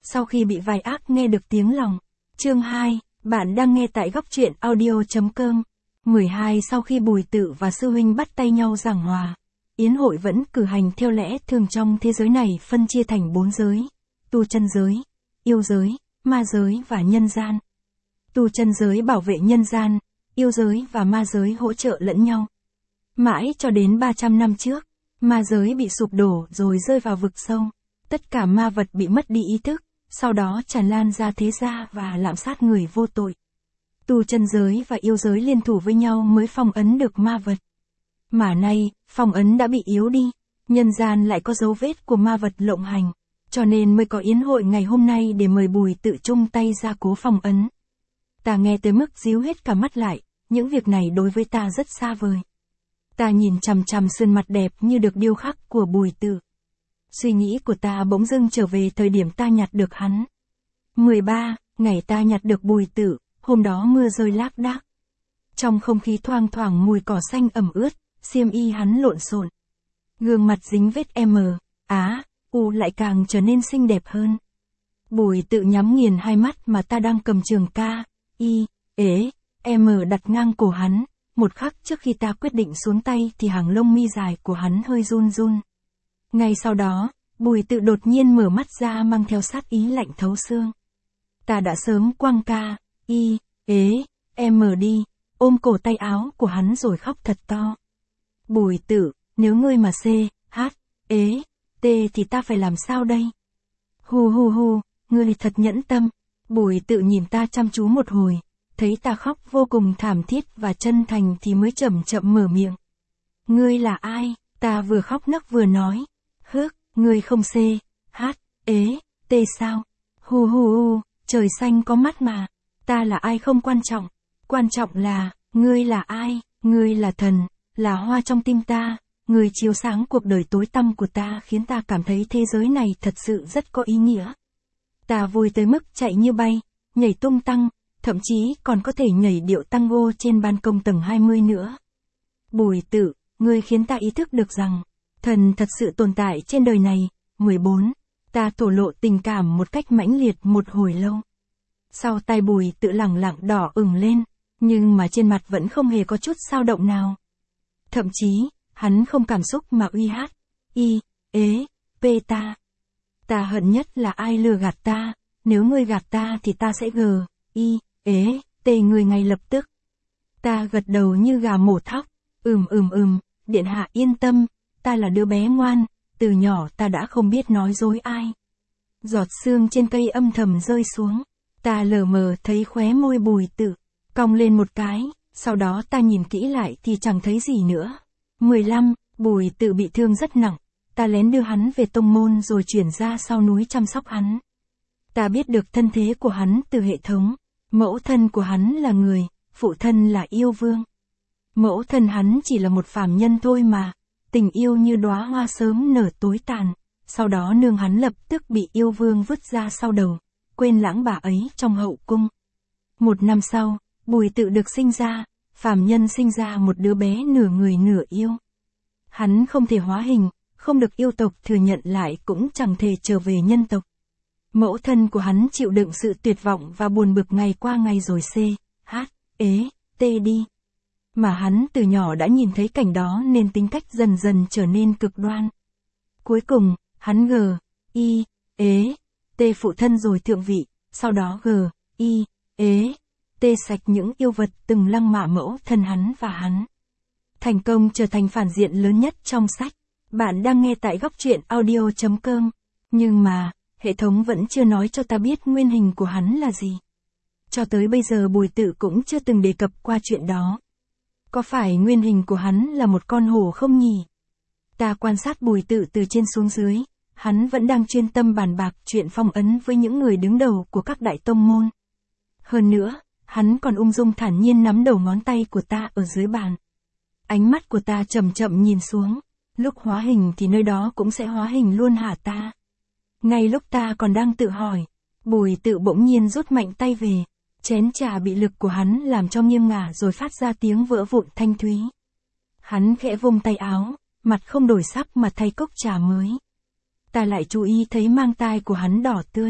sau khi bị vài ác nghe được tiếng lòng. Chương 2, bạn đang nghe tại góc truyện audio.com. 12 Sau khi Bùi Tự và sư huynh bắt tay nhau giảng hòa, yến hội vẫn cử hành theo lẽ thường trong thế giới này phân chia thành 4 giới: tu chân giới, yêu giới, ma giới và nhân gian. Tu chân giới bảo vệ nhân gian, yêu giới và ma giới hỗ trợ lẫn nhau. Mãi cho đến 300 năm trước, ma giới bị sụp đổ rồi rơi vào vực sâu. Tất cả ma vật bị mất đi ý thức, sau đó tràn lan ra thế gia và lạm sát người vô tội. Tu chân giới và yêu giới liên thủ với nhau mới phong ấn được ma vật. Mà nay, phong ấn đã bị yếu đi, nhân gian lại có dấu vết của ma vật lộng hành, cho nên mới có yến hội ngày hôm nay để mời Bùi Tự chung tay gia cố phong ấn. Ta nghe tới mức díu hết cả mắt lại, những việc này đối với ta rất xa vời. Ta nhìn chằm chằm sườn mặt đẹp như được điêu khắc của Bùi Tự. Suy nghĩ của ta bỗng dưng trở về thời điểm ta nhặt được hắn. 13, ngày ta nhặt được Bùi Tự, hôm đó mưa rơi lác đác. Trong không khí thoang thoảng mùi cỏ xanh ẩm ướt, xiêm y hắn lộn xộn. Gương mặt dính vết U lại càng trở nên xinh đẹp hơn. Bùi Tự nhắm nghiền hai mắt mà ta đang cầm trường đặt ngang cổ hắn. Một khắc trước khi ta quyết định xuống tay thì hàng lông mi dài của hắn hơi run run. Ngay sau đó, Bùi Tự đột nhiên mở mắt ra mang theo sát ý lạnh thấu xương. Ta đã sớm quăng đi, ôm cổ tay áo của hắn rồi khóc thật to. Bùi Tự, nếu ngươi mà thì ta phải làm sao đây? Ngươi thật nhẫn tâm. Bùi Tự nhìn ta chăm chú một hồi, thấy ta khóc vô cùng thảm thiết và chân thành thì mới chậm chậm mở miệng. Ngươi là ai? Ta vừa khóc nấc vừa nói. Ngươi không sao? Trời xanh có mắt mà. Ta là ai không quan trọng. Quan trọng là, ngươi là ai? Ngươi là thần, là hoa trong tim ta. Ngươi chiếu sáng cuộc đời tối tăm của ta khiến ta cảm thấy thế giới này thật sự rất có ý nghĩa. Ta vui tới mức chạy như bay, nhảy tung tăng, thậm chí còn có thể nhảy điệu tango trên ban công tầng 20 nữa. Bùi Tự, ngươi khiến ta ý thức được rằng, thần thật sự tồn tại trên đời này. 14. Ta thổ lộ tình cảm một cách mãnh liệt một hồi lâu. Sau tai Bùi Tự lẳng lặng đỏ ửng lên, nhưng mà trên mặt vẫn không hề có chút dao động nào. Thậm chí, hắn không cảm xúc mà ta. Ta hận nhất là ai lừa gạt ta, nếu ngươi gạt ta thì ta sẽ ngươi ngay lập tức. Ta gật đầu như gà mổ thóc, điện hạ yên tâm, ta là đứa bé ngoan, từ nhỏ ta đã không biết nói dối ai. Giọt sương trên cây âm thầm rơi xuống, ta lờ mờ thấy khóe môi Bùi Tự cong lên một cái, sau đó ta nhìn kỹ lại thì chẳng thấy gì nữa. 15. Bùi Tự bị thương rất nặng, ta lén đưa hắn về tông môn rồi chuyển ra sau núi chăm sóc hắn. Ta biết được thân thế của hắn từ hệ thống, mẫu thân của hắn là người, phụ thân là yêu vương. Mẫu thân hắn chỉ là một phàm nhân thôi mà, tình yêu như đóa hoa sớm nở tối tàn, sau đó nương hắn lập tức bị yêu vương vứt ra sau đầu, quên lãng bà ấy trong hậu cung. 1 năm sau, Bùi Tự được sinh ra, phàm nhân sinh ra một đứa bé nửa người nửa yêu. Hắn không thể hóa hình, không được yêu tộc thừa nhận lại cũng chẳng thể trở về nhân tộc. Mẫu thân của hắn chịu đựng sự tuyệt vọng và buồn bực ngày qua ngày rồi đi. Mà hắn từ nhỏ đã nhìn thấy cảnh đó nên tính cách dần dần trở nên cực đoan. Cuối cùng, hắn phụ thân rồi thượng vị, sau đó sạch những yêu vật từng lăng mạ mẫu thân hắn và hắn. Thành công trở thành phản diện lớn nhất trong sách. Bạn đang nghe tại góc truyện audio.com. Nhưng mà, hệ thống vẫn chưa nói cho ta biết nguyên hình của hắn là gì. Cho tới bây giờ Bùi Tự cũng chưa từng đề cập qua chuyện đó. Có phải nguyên hình của hắn là một con hổ không nhỉ? Ta quan sát Bùi Tự từ trên xuống dưới, hắn vẫn đang chuyên tâm bàn bạc chuyện phong ấn với những người đứng đầu của các đại tông môn. Hơn nữa, hắn còn ung dung thản nhiên nắm đầu ngón tay của ta ở dưới bàn. Ánh mắt của ta chậm chậm nhìn xuống, lúc hóa hình thì nơi đó cũng sẽ hóa hình luôn hả ta? Ngay lúc ta còn đang tự hỏi, Bùi Tự bỗng nhiên rút mạnh tay về, chén trà bị lực của hắn làm cho nghiêng ngả rồi phát ra tiếng vỡ vụn thanh thúy. Hắn khẽ vung tay áo, mặt không đổi sắc mà thay cốc trà mới. Ta lại chú ý thấy mang tai của hắn đỏ tươi,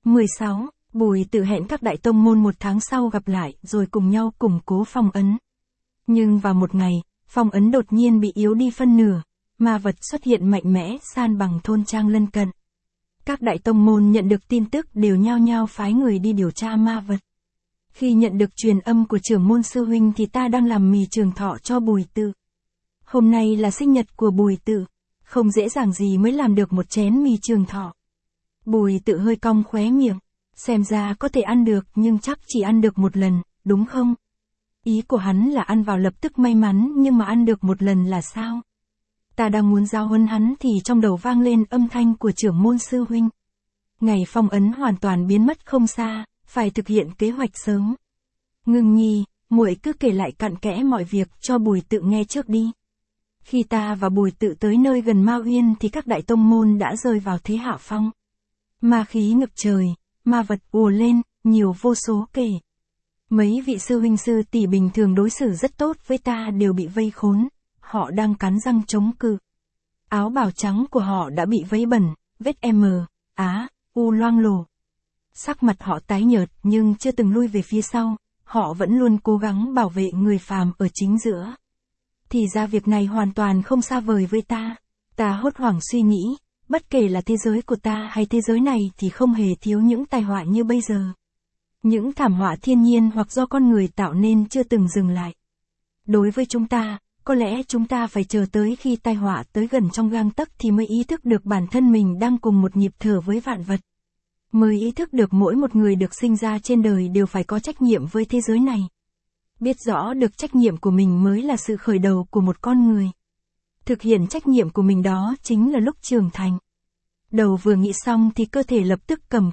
16. Bùi Tự hẹn các đại tông môn một tháng sau gặp lại rồi cùng nhau củng cố phong ấn. Nhưng vào một ngày, phong ấn đột nhiên bị yếu đi phân nửa, ma vật xuất hiện mạnh mẽ san bằng thôn trang lân cận. Các đại tông môn nhận được tin tức đều nhao nhao phái người đi điều tra ma vật. Khi nhận được truyền âm của trưởng môn sư huynh thì ta đang làm mì trường thọ cho Bùi Tự. Hôm nay là sinh nhật của Bùi Tự, không dễ dàng gì mới làm được một chén mì trường thọ. Bùi Tự hơi cong khóe miệng, xem ra có thể ăn được nhưng chắc chỉ ăn được một lần, đúng không? Ý của hắn là ăn vào lập tức may mắn nhưng mà ăn được một lần là sao? Ta đang muốn giáo huấn hắn thì trong đầu vang lên âm thanh của trưởng môn sư huynh. Ngày phong ấn hoàn toàn biến mất không xa, phải thực hiện kế hoạch sớm. Ngưng nhi, muội cứ kể lại cặn kẽ mọi việc cho Bùi Tự nghe trước đi. Khi ta và Bùi Tự tới nơi gần Ma Uyên thì các đại tông môn đã rơi vào thế hạ phong. Ma khí ngập trời, ma vật ùa lên, nhiều vô số kể. Mấy vị sư huynh sư tỷ bình thường đối xử rất tốt với ta đều bị vây khốn, họ đang cắn răng chống cự. Áo bào trắng của họ đã bị vấy bẩn, vết U loang lổ. Sắc mặt họ tái nhợt nhưng chưa từng lui về phía sau, họ vẫn luôn cố gắng bảo vệ người phàm ở chính giữa. Thì ra việc này hoàn toàn không xa vời với ta. Ta hốt hoảng suy nghĩ, bất kể là thế giới của ta hay thế giới này thì không hề thiếu những tai họa như bây giờ. Những thảm họa thiên nhiên hoặc do con người tạo nên chưa từng dừng lại. Đối với chúng ta, có lẽ chúng ta phải chờ tới khi tai họa tới gần trong gang tấc thì mới ý thức được bản thân mình đang cùng một nhịp thở với vạn vật. Mới ý thức được mỗi một người được sinh ra trên đời đều phải có trách nhiệm với thế giới này. Biết rõ được trách nhiệm của mình mới là sự khởi đầu của một con người. Thực hiện trách nhiệm của mình đó chính là lúc trưởng thành. Đầu vừa nghĩ xong thì cơ thể lập tức cầm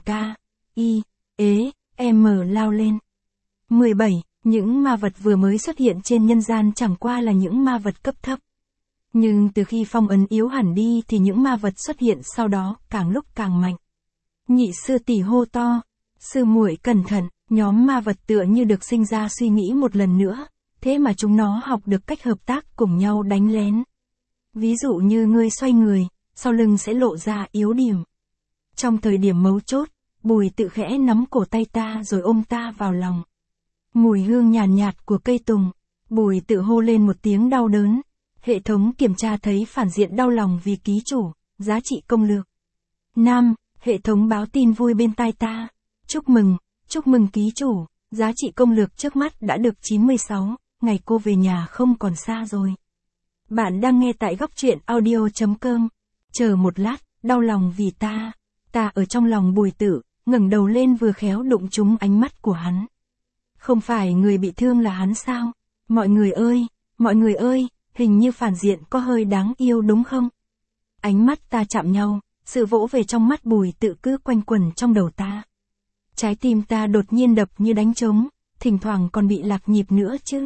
lao lên. 17. Những ma vật vừa mới xuất hiện trên nhân gian chẳng qua là những ma vật cấp thấp. Nhưng từ khi phong ấn yếu hẳn đi thì những ma vật xuất hiện sau đó càng lúc càng mạnh. Nhị sư tỷ hô to, sư muội cẩn thận, nhóm ma vật tựa như được sinh ra suy nghĩ một lần nữa, thế mà chúng nó học được cách hợp tác cùng nhau đánh lén. Ví dụ như ngươi xoay người, sau lưng sẽ lộ ra yếu điểm. Trong thời điểm mấu chốt, Bùi Tự khẽ nắm cổ tay ta rồi ôm ta vào lòng. Mùi hương nhàn nhạt của cây tùng, Bùi Tự hô lên một tiếng đau đớn. Hệ thống kiểm tra thấy phản diện đau lòng vì ký chủ, giá trị công lược. Nam, hệ thống báo tin vui bên tai ta. Chúc mừng ký chủ, giá trị công lược trước mắt đã được 96, ngày cô về nhà không còn xa rồi. Bạn đang nghe tại góc truyện audio.com. Chờ một lát, đau lòng vì ta ở trong lòng Bùi Tự, ngẩng đầu lên vừa khéo đụng trúng ánh mắt của hắn. Không phải người bị thương là hắn sao? Mọi người ơi, hình như phản diện có hơi đáng yêu đúng không? Ánh mắt ta chạm nhau, sự vỗ về trong mắt Bùi Tự cứ quanh quẩn trong đầu ta. Trái tim ta đột nhiên đập như đánh trống, thỉnh thoảng còn bị lạc nhịp nữa chứ.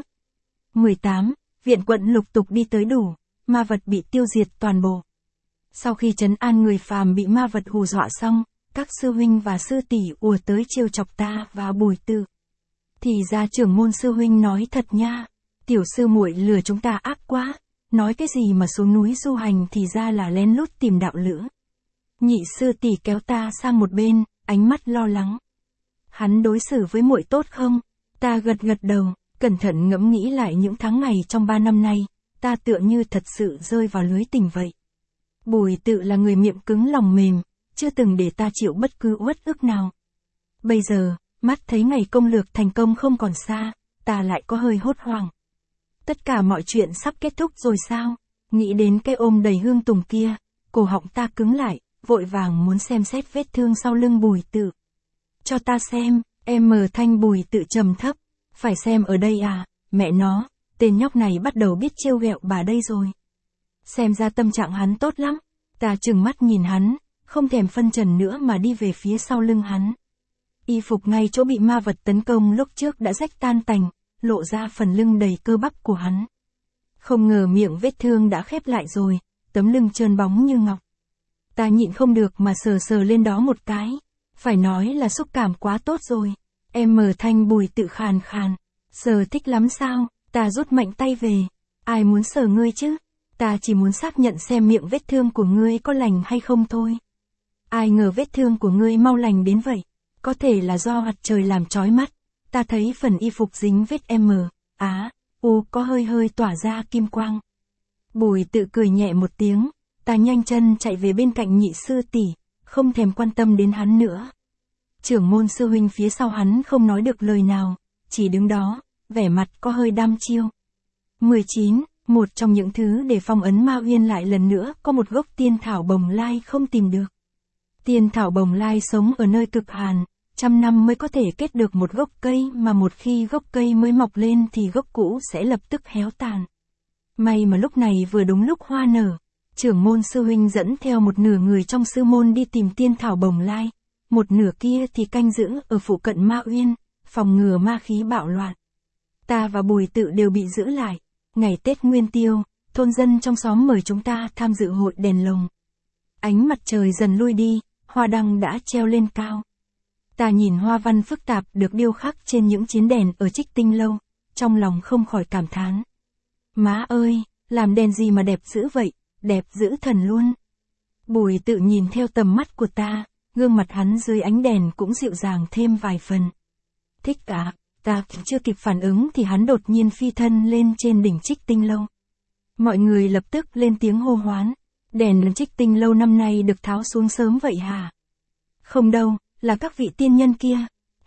18. Viện quận lục tục đi tới đủ, ma vật bị tiêu diệt toàn bộ. Sau khi trấn an người phàm bị ma vật hù dọa xong, các sư huynh và sư tỷ ùa tới trêu chọc ta và Bùi Tự. Thì ra trưởng môn sư huynh nói thật nha, tiểu sư muội lừa chúng ta ác quá, nói cái gì mà xuống núi du hành thì ra là lén lút tìm đạo lữ. Nhị sư tỷ kéo ta sang một bên, ánh mắt lo lắng. Hắn đối xử với muội tốt không? Ta gật đầu, cẩn thận ngẫm nghĩ lại những tháng ngày trong 3 năm nay, ta tựa như thật sự rơi vào lưới tình vậy. Bùi Tự là người miệng cứng lòng mềm, chưa từng để ta chịu bất cứ uất ức nào. Bây giờ, mắt thấy ngày công lược thành công không còn xa, ta lại có hơi hốt hoảng. Tất cả mọi chuyện sắp kết thúc rồi sao? Nghĩ đến cái ôm đầy hương tùng kia, cổ họng ta cứng lại, vội vàng muốn xem xét vết thương sau lưng Bùi Tự. Cho ta xem, thanh Bùi Tự trầm thấp. Phải xem ở đây à, mẹ nó, tên nhóc này bắt đầu biết trêu ghẹo bà đây rồi. Xem ra tâm trạng hắn tốt lắm, ta trừng mắt nhìn hắn, không thèm phân trần nữa mà đi về phía sau lưng hắn. Y phục ngay chỗ bị ma vật tấn công lúc trước đã rách tan tành, lộ ra phần lưng đầy cơ bắp của hắn. Không ngờ miệng vết thương đã khép lại rồi, tấm lưng trơn bóng như ngọc. Ta nhịn không được mà sờ lên đó một cái, phải nói là xúc cảm quá tốt rồi. thanh Bùi Tự khàn khàn, sờ thích lắm sao? Ta rút mạnh tay về. Ai muốn sờ ngươi chứ? Ta chỉ muốn xác nhận xem miệng vết thương của ngươi có lành hay không thôi. Ai ngờ vết thương của ngươi mau lành đến vậy. Có thể là do mặt trời làm chói mắt, ta thấy phần y phục dính vết U có hơi hơi tỏa ra kim quang. Bùi Tự cười nhẹ một tiếng, ta nhanh chân chạy về bên cạnh nhị sư tỷ, không thèm quan tâm đến hắn nữa. Trưởng môn sư huynh phía sau hắn không nói được lời nào, chỉ đứng đó, vẻ mặt có hơi đăm chiêu. 19. Một trong những thứ để phong ấn Ma Uyên lại lần nữa có một gốc tiên thảo bồng lai không tìm được. Tiên thảo bồng lai sống ở nơi cực hàn, 100 năm mới có thể kết được một gốc cây, mà một khi gốc cây mới mọc lên thì gốc cũ sẽ lập tức héo tàn. May mà lúc này vừa đúng lúc hoa nở, trưởng môn sư huynh dẫn theo một nửa người trong sư môn đi tìm tiên thảo bồng lai, một nửa kia thì canh giữ ở phụ cận Ma Uyên, phòng ngừa ma khí bạo loạn. Ta và Bùi Tự đều bị giữ lại. Ngày Tết Nguyên Tiêu, thôn dân trong xóm mời chúng ta tham dự hội đèn lồng. Ánh mặt trời dần lui đi, hoa đăng đã treo lên cao. Ta nhìn hoa văn phức tạp được điêu khắc trên những chiến đèn ở Trích Tinh Lâu, trong lòng không khỏi cảm thán. Má ơi, làm đèn gì mà đẹp dữ vậy, đẹp dữ thần luôn. Bùi Tự nhìn theo tầm mắt của ta, gương mặt hắn dưới ánh đèn cũng dịu dàng thêm vài phần. Thích cả. Ta chưa kịp phản ứng thì hắn đột nhiên phi thân lên trên đỉnh Trích Tinh Lâu. Mọi người lập tức lên tiếng hô hoán. Đèn Trích Tinh Lâu năm nay được tháo xuống sớm vậy hả? Không đâu, là các vị tiên nhân kia.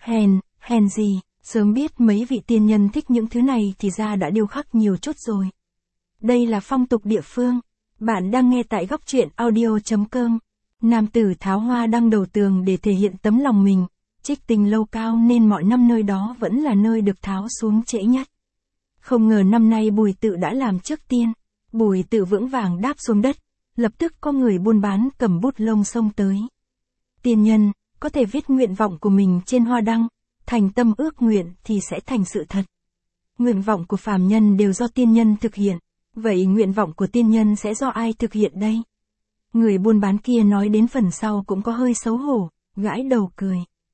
Hèn gì, sớm biết mấy vị tiên nhân thích những thứ này thì ra đã điêu khắc nhiều chút rồi. Đây là phong tục địa phương. Bạn đang nghe tại góc truyện audio.com. Nam tử tháo hoa đăng đầu tường để thể hiện tấm lòng mình. Trích Tinh Lâu cao nên mọi năm nơi đó vẫn là nơi được tháo xuống trễ nhất. Không ngờ năm nay Bùi Tự đã làm trước tiên. Bùi Tự vững vàng đáp xuống đất, lập tức có người buôn bán cầm bút lông xông tới. Tiên nhân, có thể viết nguyện vọng của mình trên hoa đăng, thành tâm ước nguyện thì sẽ thành sự thật. Nguyện vọng của phàm nhân đều do tiên nhân thực hiện, vậy nguyện vọng của tiên nhân sẽ do ai thực hiện đây? Người buôn bán kia nói đến phần sau cũng có hơi xấu hổ, gãi đầu cười.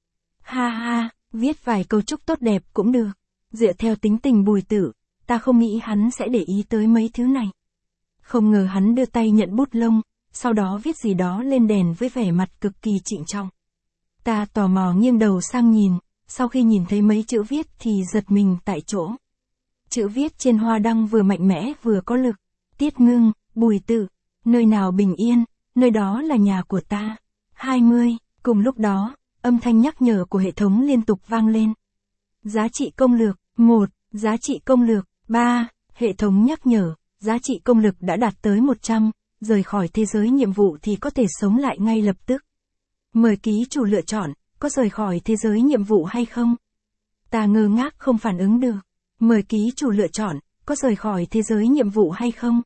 Ha ha, viết vài câu chúc tốt đẹp cũng được. Dựa theo tính tình Bùi Tự, ta không nghĩ hắn sẽ để ý tới mấy thứ này. Không ngờ hắn đưa tay nhận bút lông, sau đó viết gì đó lên đèn với vẻ mặt cực kỳ trịnh trọng. Ta tò mò nghiêng đầu sang nhìn, sau khi nhìn thấy mấy chữ viết thì giật mình tại chỗ. Chữ viết trên hoa đăng vừa mạnh mẽ vừa có lực. Tiết Ngưng, Bùi Tự, nơi nào bình yên, nơi đó là nhà của ta. 20, cùng lúc đó, âm thanh nhắc nhở của hệ thống liên tục vang lên. Giá trị công lược, 1, giá trị công lược, 3, hệ thống nhắc nhở, giá trị công lực đã đạt tới 100, rời khỏi thế giới nhiệm vụ thì có thể sống lại ngay lập tức. Mời ký chủ lựa chọn, có rời khỏi thế giới nhiệm vụ hay không? Ta ngơ ngác không phản ứng được. Mời ký chủ lựa chọn, có rời khỏi thế giới nhiệm vụ hay không?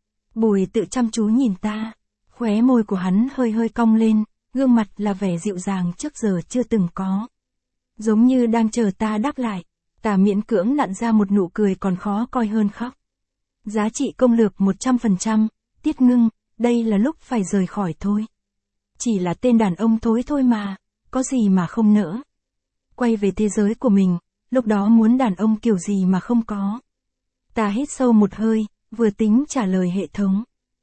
Bùi Tự chăm chú nhìn ta, khóe môi của hắn hơi hơi cong lên, gương mặt là vẻ dịu dàng trước giờ chưa từng có. Giống như đang chờ ta đáp lại, ta miễn cưỡng nặn ra một nụ cười còn khó coi hơn khóc. Giá trị công lược 100%, Tiết Ngưng, đây là lúc phải rời khỏi thôi. Chỉ là tên đàn ông thối thôi mà, có gì mà không nỡ. Quay về thế giới của mình, lúc đó muốn đàn ông kiểu gì mà không có. Ta hít sâu một hơi, vừa tính trả lời hệ thống.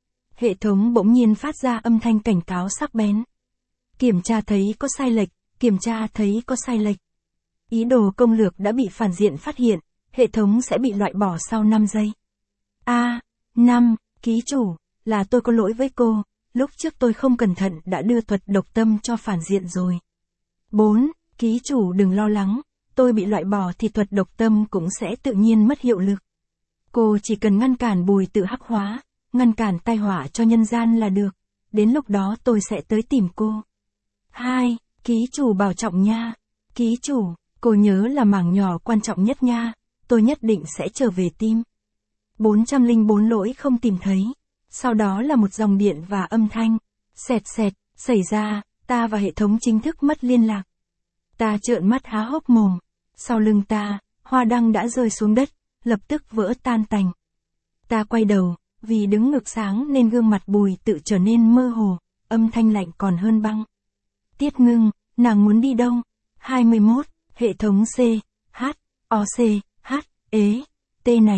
Hệ thống bỗng nhiên phát ra âm thanh cảnh cáo sắc bén. Kiểm tra thấy có sai lệch, kiểm tra thấy có sai lệch. Ý đồ công lược đã bị phản diện phát hiện, hệ thống sẽ bị loại bỏ sau 5 giây. 5, ký chủ, là tôi có lỗi với cô, lúc trước tôi không cẩn thận đã đưa thuật độc tâm cho phản diện rồi. 4, ký chủ đừng lo lắng, tôi bị loại bỏ thì thuật độc tâm cũng sẽ tự nhiên mất hiệu lực. Cô chỉ cần ngăn cản Bùi Tự hắc hóa, ngăn cản tai họa cho nhân gian là được, đến lúc đó tôi sẽ tới tìm cô. 2, ký chủ bảo trọng nha. Ký chủ, cô nhớ là mảng nhỏ quan trọng nhất nha, tôi nhất định sẽ trở về tim. 404 lỗi không tìm thấy. Sau đó là một dòng điện và âm thanh. Xẹt xẹt, xảy ra, ta và hệ thống chính thức mất liên lạc. Ta trợn mắt há hốc mồm. Sau lưng ta, hoa đăng đã rơi xuống đất, lập tức vỡ tan tành. Ta quay đầu, vì đứng ngược sáng nên gương mặt Bùi Tự trở nên mơ hồ, âm thanh lạnh còn hơn băng. Tiết Ngưng, nàng muốn đi đâu? 21, hệ thống C, H, O C, H, T này,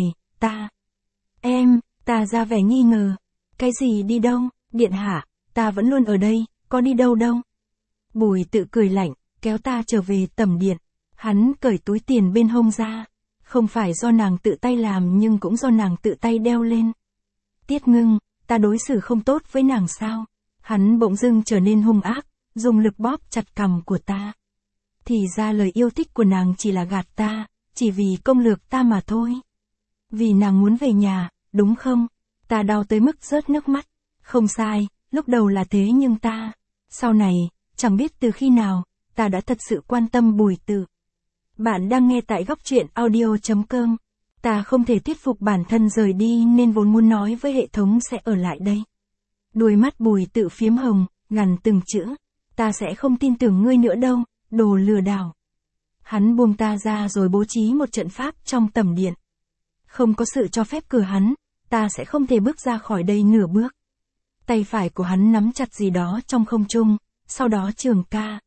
ta ra vẻ nghi ngờ. Cái gì đi đâu, điện hạ, ta vẫn luôn ở đây, có đi đâu đâu. Bùi Tự cười lạnh, kéo ta trở về tầm điện. Hắn cởi túi tiền bên hông ra. Không phải do nàng tự tay làm nhưng cũng do nàng tự tay đeo lên. Tiết Ngưng, ta đối xử không tốt với nàng sao? Hắn bỗng dưng trở nên hung ác, dùng lực bóp chặt cằm của ta. Thì ra lời yêu thích của nàng chỉ là gạt ta, chỉ vì công lược ta mà thôi. Vì nàng muốn về nhà, đúng không? Ta đau tới mức rớt nước mắt. Không sai, lúc đầu là thế nhưng sau này, chẳng biết từ khi nào, ta đã thật sự quan tâm Bùi Tự. Bạn đang nghe tại góc truyện audio.com. Ta không thể thuyết phục bản thân rời đi nên vốn muốn nói với hệ thống sẽ ở lại đây. Đôi mắt Bùi Tự phiếm hồng, gằn từng chữ. Ta sẽ không tin tưởng ngươi nữa đâu, đồ lừa đảo. Hắn buông ta ra rồi bố trí một trận pháp trong tầm điện. Không có sự cho phép của hắn, ta sẽ không thể bước ra khỏi đây nửa bước. Tay phải của hắn nắm chặt gì đó trong không trung, sau đó trường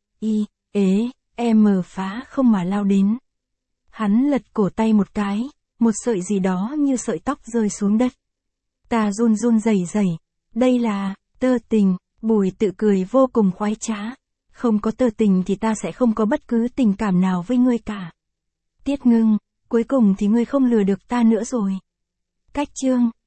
phá không mà lao đến. Hắn lật cổ tay một cái, một sợi gì đó như sợi tóc rơi xuống đất. Ta run run rẩy rẩy, đây là tơ tình. Bùi Tự cười vô cùng khoái trá. Không có tơ tình thì ta sẽ không có bất cứ tình cảm nào với ngươi cả. Tiết Ngưng, cuối cùng thì ngươi không lừa được ta nữa rồi. Cách chương